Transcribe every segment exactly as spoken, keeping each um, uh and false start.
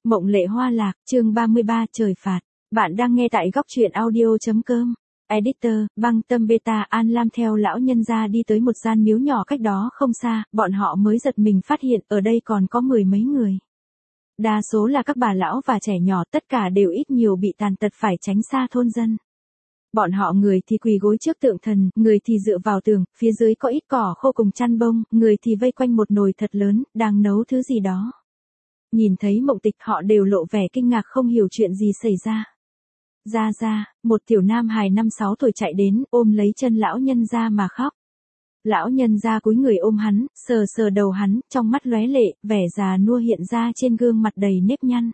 Mộng lệ hoa lạc, chương ba mươi ba trời phạt. Bạn đang nghe tại góc truyện audio.com. Editor, băng tâm beta An Lam theo lão nhân gia đi tới một gian miếu nhỏ cách đó không xa, bọn họ mới giật mình phát hiện ở đây còn có mười mấy người. Đa số là các bà lão và trẻ nhỏ, tất cả đều ít nhiều bị tàn tật phải tránh xa thôn dân. Bọn họ người thì quỳ gối trước tượng thần, người thì dựa vào tường, phía dưới có ít cỏ khô cùng chăn bông, người thì vây quanh một nồi thật lớn, đang nấu thứ gì đó. Nhìn thấy Mộng Tịch họ đều lộ vẻ kinh ngạc không hiểu chuyện gì xảy ra. Ra ra, một tiểu nam hài năm sáu tuổi chạy đến, ôm lấy chân lão nhân gia mà khóc. Lão nhân gia cúi người ôm hắn, sờ sờ đầu hắn, trong mắt lóe lệ, vẻ già nua hiện ra trên gương mặt đầy nếp nhăn.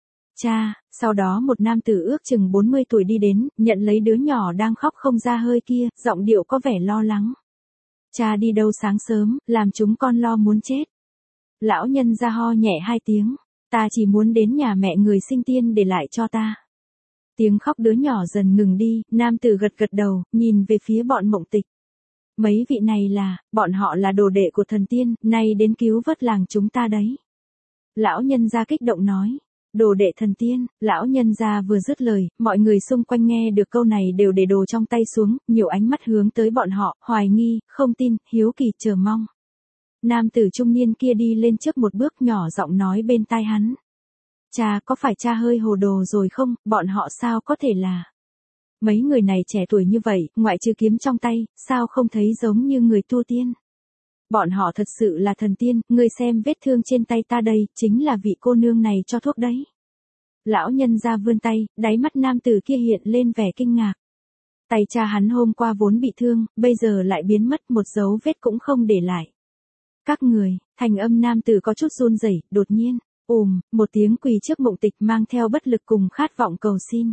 Cha, sau đó một nam tử ước chừng bốn mươi tuổi đi đến, nhận lấy đứa nhỏ đang khóc không ra hơi kia, giọng điệu có vẻ lo lắng. Cha đi đâu sáng sớm, làm chúng con lo muốn chết. Lão nhân gia ho nhẹ hai tiếng, ta chỉ muốn đến nhà mẹ người sinh tiên để lại cho ta. Tiếng khóc đứa nhỏ dần ngừng đi, nam tử gật gật đầu, nhìn về phía bọn Mộng Tịch. Mấy vị này là, bọn họ là đồ đệ của thần tiên, nay đến cứu vớt làng chúng ta đấy. Lão nhân gia kích động nói, đồ đệ thần tiên, lão nhân gia vừa dứt lời, mọi người xung quanh nghe được câu này đều để đồ trong tay xuống, nhiều ánh mắt hướng tới bọn họ, hoài nghi, không tin, hiếu kỳ chờ mong. Nam tử trung niên kia đi lên trước một bước nhỏ giọng nói bên tai hắn. Cha, có phải cha hơi hồ đồ rồi không, bọn họ sao có thể là... Mấy người này trẻ tuổi như vậy, ngoại trừ kiếm trong tay, sao không thấy giống như người tu tiên. Bọn họ thật sự là thần tiên, ngươi xem vết thương trên tay ta đây, chính là vị cô nương này cho thuốc đấy. Lão nhân ra vươn tay, đáy mắt nam tử kia hiện lên vẻ kinh ngạc. Tay cha hắn hôm qua vốn bị thương, bây giờ lại biến mất một dấu vết cũng không để lại. Các người, thành âm nam tử có chút run rẩy, đột nhiên, ùm, một tiếng quỳ trước Mộng Tịch mang theo bất lực cùng khát vọng cầu xin.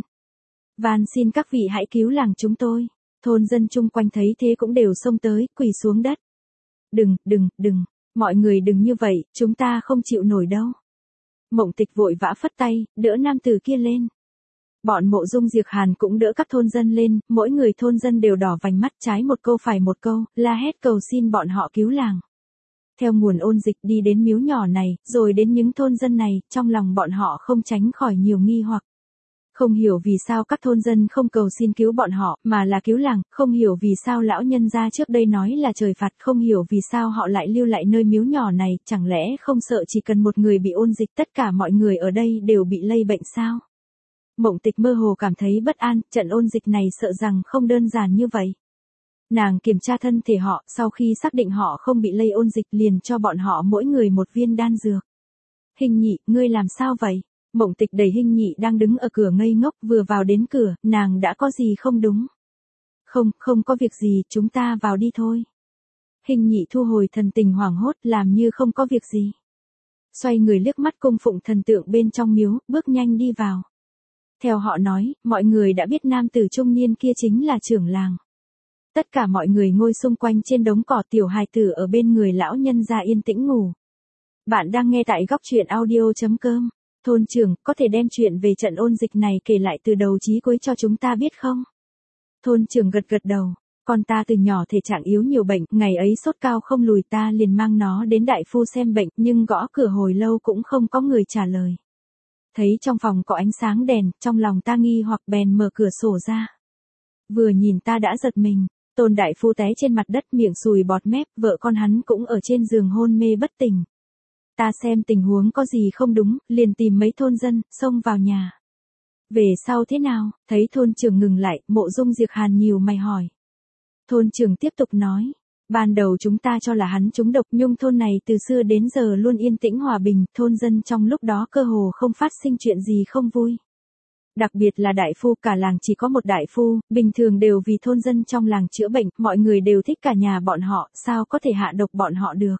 Van xin các vị hãy cứu làng chúng tôi. Thôn dân chung quanh thấy thế cũng đều xông tới, quỳ xuống đất. Đừng, đừng, đừng, mọi người đừng như vậy, chúng ta không chịu nổi đâu. Mộng Tịch vội vã phất tay, đỡ nam tử kia lên. Bọn Mộ Dung Diệp Hàn cũng đỡ các thôn dân lên, mỗi người thôn dân đều đỏ vành mắt, trái một câu phải một câu, la hét cầu xin bọn họ cứu làng. Theo nguồn ôn dịch đi đến miếu nhỏ này, rồi đến những thôn dân này, trong lòng bọn họ không tránh khỏi nhiều nghi hoặc. Không hiểu vì sao các thôn dân không cầu xin cứu bọn họ, mà là cứu làng, không hiểu vì sao lão nhân gia trước đây nói là trời phạt, không hiểu vì sao họ lại lưu lại nơi miếu nhỏ này, chẳng lẽ không sợ chỉ cần một người bị ôn dịch tất cả mọi người ở đây đều bị lây bệnh sao? Mộng Tịch mơ hồ cảm thấy bất an, trận ôn dịch này sợ rằng không đơn giản như vậy. Nàng kiểm tra thân thể họ, sau khi xác định họ không bị lây ôn dịch liền cho bọn họ mỗi người một viên đan dược. Hình Nhị, ngươi làm sao vậy? Mộng Tịch đẩy Hình Nhị đang đứng ở cửa ngây ngốc, vừa vào đến cửa, nàng đã có gì không đúng? Không, không có việc gì, chúng ta vào đi thôi. Hình Nhị thu hồi thần tình hoảng hốt, làm như không có việc gì. Xoay người liếc mắt cung phụng thần tượng bên trong miếu, bước nhanh đi vào. Theo họ nói, mọi người đã biết nam tử trung niên kia chính là trưởng làng. Tất cả mọi người ngồi xung quanh trên đống cỏ, tiểu hài tử ở bên người lão nhân gia yên tĩnh ngủ. Bạn đang nghe tại góc truyện audio.com. Thôn trưởng, có thể đem chuyện về trận ôn dịch này kể lại từ đầu chí cuối cho chúng ta biết không? Thôn trưởng gật gật đầu. Con ta từ nhỏ thể trạng yếu nhiều bệnh, ngày ấy sốt cao không lùi, ta liền mang nó đến đại phu xem bệnh, nhưng gõ cửa hồi lâu cũng không có người trả lời. Thấy trong phòng có ánh sáng đèn, trong lòng ta nghi hoặc bèn mở cửa sổ ra. Vừa nhìn ta đã giật mình. Tôn đại phu té trên mặt đất, miệng sùi bọt mép, vợ con hắn cũng ở trên giường hôn mê bất tỉnh. Ta xem tình huống có gì không đúng, liền tìm mấy thôn dân, xông vào nhà. Về sau thế nào? Thấy thôn trưởng ngừng lại, Mộ Dung Diệp Hàn nhíu mày hỏi. Thôn trưởng tiếp tục nói. Ban đầu chúng ta cho là hắn trúng độc, nhưng thôn này từ xưa đến giờ luôn yên tĩnh hòa bình, thôn dân trong lúc đó cơ hồ không phát sinh chuyện gì không vui. Đặc biệt là đại phu, cả làng chỉ có một đại phu, bình thường đều vì thôn dân trong làng chữa bệnh, mọi người đều thích cả nhà bọn họ, sao có thể hạ độc bọn họ được.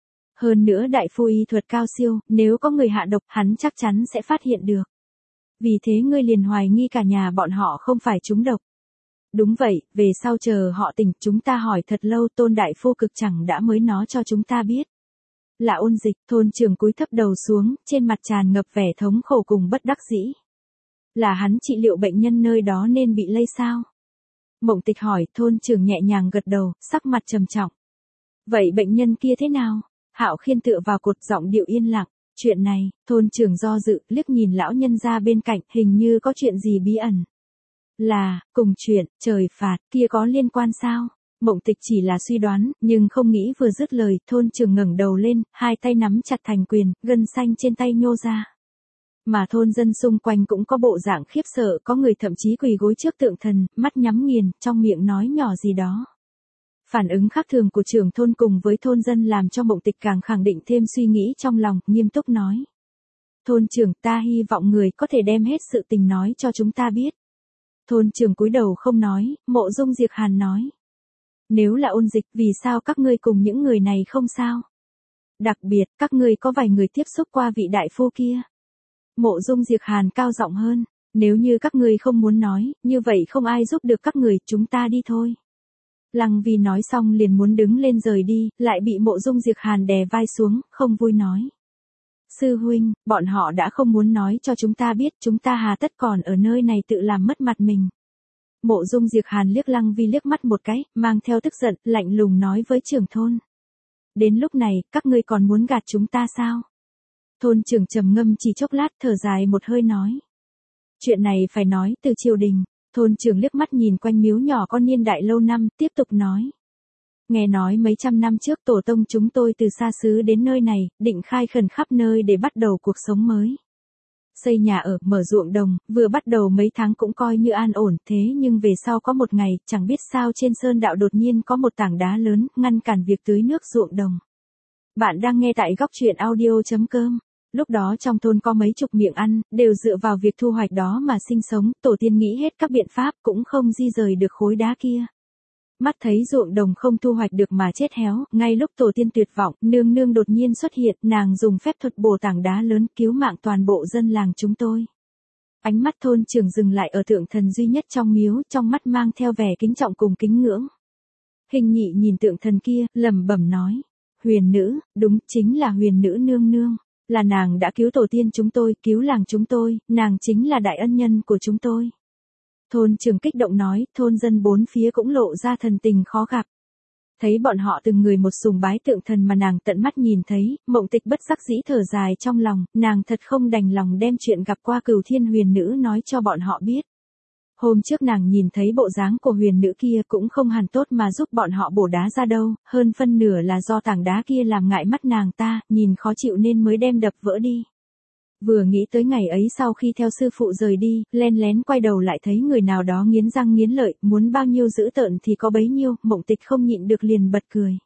Hơn nữa đại phu y thuật cao siêu, nếu có người hạ độc, hắn chắc chắn sẽ phát hiện được. Vì thế ngươi liền hoài nghi cả nhà bọn họ không phải trúng độc. Đúng vậy, về sau chờ họ tỉnh, chúng ta hỏi thật lâu, Tôn đại phu cực chẳng đã mới nói cho chúng ta biết. Là ôn dịch, thôn trưởng cúi thấp đầu xuống, trên mặt tràn ngập vẻ thống khổ cùng bất đắc dĩ. Là hắn trị liệu bệnh nhân nơi đó nên bị lây sao? Mộng Tịch hỏi, thôn trưởng nhẹ nhàng gật đầu, sắc mặt trầm trọng. Vậy bệnh nhân kia thế nào? Hạo Khiên tựa vào cột, giọng điệu yên lặng. Chuyện này, thôn trưởng do dự, liếc nhìn lão nhân gia bên cạnh, hình như có chuyện gì bí ẩn. Là, cùng chuyện, trời phạt, kia có liên quan sao? Mộng Tịch chỉ là suy đoán, nhưng không nghĩ vừa dứt lời, thôn trưởng ngẩng đầu lên, hai tay nắm chặt thành quyền, gân xanh trên tay nhô ra. Mà thôn dân xung quanh cũng có bộ dạng khiếp sợ, có người thậm chí quỳ gối trước tượng thần, mắt nhắm nghiền, trong miệng nói nhỏ gì đó. Phản ứng khác thường của trưởng thôn cùng với thôn dân làm cho Mộng Tịch càng khẳng định thêm suy nghĩ trong lòng, nghiêm túc nói. Thôn trưởng, ta hy vọng người có thể đem hết sự tình nói cho chúng ta biết. Thôn trưởng cúi đầu không nói, Mộ Dung Diệp Hàn nói. Nếu là ôn dịch, vì sao các ngươi cùng những người này không sao? Đặc biệt, các ngươi có vài người tiếp xúc qua vị đại phu kia. Mộ Dung Diệp Hàn cao giọng hơn, nếu như các ngươi không muốn nói, như vậy không ai giúp được các người, chúng ta đi thôi. Lăng Vi nói xong liền muốn đứng lên rời đi, lại bị Mộ Dung Diệp Hàn đè vai xuống, không vui nói. Sư huynh, bọn họ đã không muốn nói cho chúng ta biết, chúng ta hà tất còn ở nơi này tự làm mất mặt mình. Mộ Dung Diệp Hàn liếc Lăng Vi liếc mắt một cái, mang theo tức giận, lạnh lùng nói với trưởng thôn. Đến lúc này, các ngươi còn muốn gạt chúng ta sao? Thôn trưởng trầm ngâm chỉ chốc lát, thở dài một hơi nói. Chuyện này phải nói từ triều đình. Thôn trưởng liếc mắt nhìn quanh miếu nhỏ con niên đại lâu năm, tiếp tục nói. Nghe nói mấy trăm năm trước tổ tông chúng tôi từ xa xứ đến nơi này, định khai khẩn khắp nơi để bắt đầu cuộc sống mới. Xây nhà ở, mở ruộng đồng, vừa bắt đầu mấy tháng cũng coi như an ổn, thế nhưng về sau có một ngày, chẳng biết sao trên sơn đạo đột nhiên có một tảng đá lớn, ngăn cản việc tưới nước ruộng đồng. Bạn đang nghe tại góc truyện audio chấm com. Lúc đó trong thôn có mấy chục miệng ăn, đều dựa vào việc thu hoạch đó mà sinh sống, tổ tiên nghĩ hết các biện pháp cũng không di rời được khối đá kia. Mắt thấy ruộng đồng không thu hoạch được mà chết héo, ngay lúc tổ tiên tuyệt vọng, nương nương đột nhiên xuất hiện, nàng dùng phép thuật bổ tảng đá lớn cứu mạng toàn bộ dân làng chúng tôi. Ánh mắt thôn trưởng dừng lại ở tượng thần duy nhất trong miếu, trong mắt mang theo vẻ kính trọng cùng kính ngưỡng. Hình Nhị nhìn tượng thần kia, lẩm bẩm nói, huyền nữ, đúng chính là huyền nữ nương nương. Là nàng đã cứu tổ tiên chúng tôi, cứu làng chúng tôi, nàng chính là đại ân nhân của chúng tôi. Thôn trưởng kích động nói, thôn dân bốn phía cũng lộ ra thần tình khó gặp. Thấy bọn họ từng người một sùng bái tượng thần mà nàng tận mắt nhìn thấy, Mộng Tịch bất đắc dĩ thở dài trong lòng, nàng thật không đành lòng đem chuyện gặp qua Cửu Thiên huyền nữ nói cho bọn họ biết. Hôm trước nàng nhìn thấy bộ dáng của huyền nữ kia cũng không hẳn tốt mà giúp bọn họ bổ đá ra đâu, hơn phân nửa là do tảng đá kia làm ngại mắt nàng ta, nhìn khó chịu nên mới đem đập vỡ đi. Vừa nghĩ tới ngày ấy sau khi theo sư phụ rời đi, len lén quay đầu lại thấy người nào đó nghiến răng nghiến lợi, muốn bao nhiêu dữ tợn thì có bấy nhiêu, Mộng Tịch không nhịn được liền bật cười.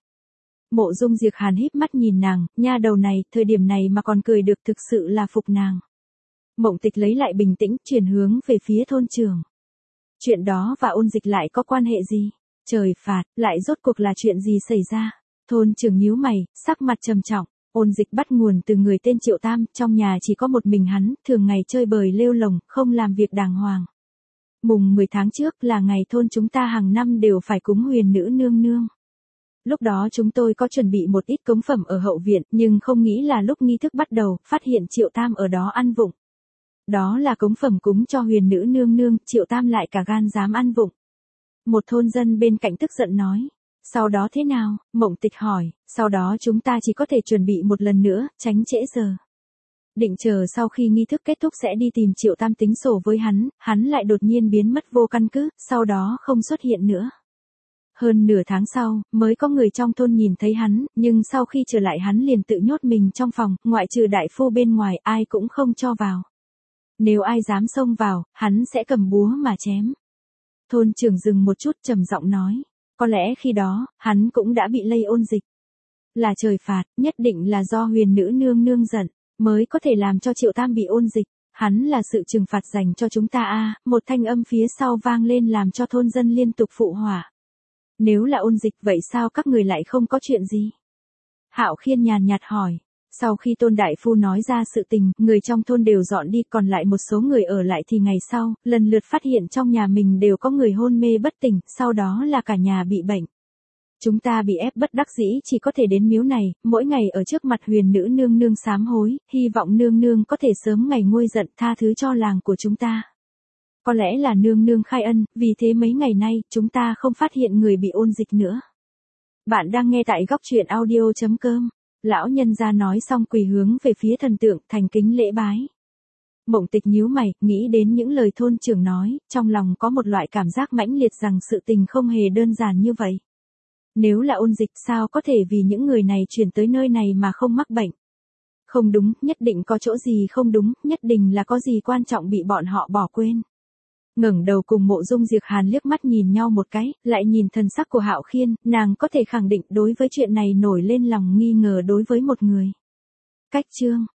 Mộ Dung Diệp Hàn híp mắt nhìn nàng, nha đầu này, thời điểm này mà còn cười được thực sự là phục nàng. Mộng Tịch lấy lại bình tĩnh, chuyển hướng về phía thôn trưởng. Chuyện đó và ôn dịch lại có quan hệ gì? Trời phạt, lại rốt cuộc là chuyện gì xảy ra? Thôn trưởng nhíu mày, sắc mặt trầm trọng. Ôn dịch bắt nguồn từ người tên Triệu Tam, trong nhà chỉ có một mình hắn, thường ngày chơi bời lêu lồng, không làm việc đàng hoàng. Mùng mười tháng trước là ngày thôn chúng ta hàng năm đều phải cúng huyền nữ nương nương. Lúc đó chúng tôi có chuẩn bị một ít cống phẩm ở hậu viện, nhưng không nghĩ là lúc nghi thức bắt đầu, phát hiện Triệu Tam ở đó ăn vụng. Đó là cống phẩm cúng cho huyền nữ nương nương, Triệu Tam lại cả gan dám ăn vụng. Một thôn dân bên cạnh tức giận nói. Sau đó thế nào? Mộng Tịch hỏi, sau đó chúng ta chỉ có thể chuẩn bị một lần nữa, tránh trễ giờ. Định chờ sau khi nghi thức kết thúc sẽ đi tìm Triệu Tam tính sổ với hắn, hắn lại đột nhiên biến mất vô căn cứ, sau đó không xuất hiện nữa. Hơn nửa tháng sau, mới có người trong thôn nhìn thấy hắn, nhưng sau khi trở lại hắn liền tự nhốt mình trong phòng, ngoại trừ đại phu bên ngoài ai cũng không cho vào. Nếu ai dám xông vào, hắn sẽ cầm búa mà chém. Thôn trưởng dừng một chút trầm giọng nói. Có lẽ khi đó, hắn cũng đã bị lây ôn dịch. Là trời phạt, nhất định là do huyền nữ nương nương giận, mới có thể làm cho Triệu Tam bị ôn dịch. Hắn là sự trừng phạt dành cho chúng ta a à, một thanh âm phía sau vang lên làm cho thôn dân liên tục phụ họa. Nếu là ôn dịch vậy sao các người lại không có chuyện gì? Hạo Khiên nhàn nhạt hỏi. Sau khi Tôn đại phu nói ra sự tình, người trong thôn đều dọn đi, còn lại một số người ở lại thì ngày sau, lần lượt phát hiện trong nhà mình đều có người hôn mê bất tỉnh, sau đó là cả nhà bị bệnh. Chúng ta bị ép bất đắc dĩ chỉ có thể đến miếu này, mỗi ngày ở trước mặt huyền nữ nương nương sám hối, hy vọng nương nương có thể sớm ngày nguôi giận tha thứ cho làng của chúng ta. Có lẽ là nương nương khai ân, vì thế mấy ngày nay, chúng ta không phát hiện người bị ôn dịch nữa. Bạn đang nghe tại góc truyện audio chấm com. Lão nhân gia nói xong quỳ hướng về phía thần tượng, thành kính lễ bái. Mộng Tịch nhíu mày, nghĩ đến những lời thôn trưởng nói, trong lòng có một loại cảm giác mãnh liệt rằng sự tình không hề đơn giản như vậy. Nếu là ôn dịch sao có thể vì những người này chuyển tới nơi này mà không mắc bệnh? Không đúng, nhất định có chỗ gì không đúng, nhất định là có gì quan trọng bị bọn họ bỏ quên. Ngẩng đầu cùng Mộ Dung Diệp Hàn liếc mắt nhìn nhau một cái, lại nhìn thần sắc của Hạo Khiên, nàng có thể khẳng định đối với chuyện này nổi lên lòng nghi ngờ đối với một người. Cách chương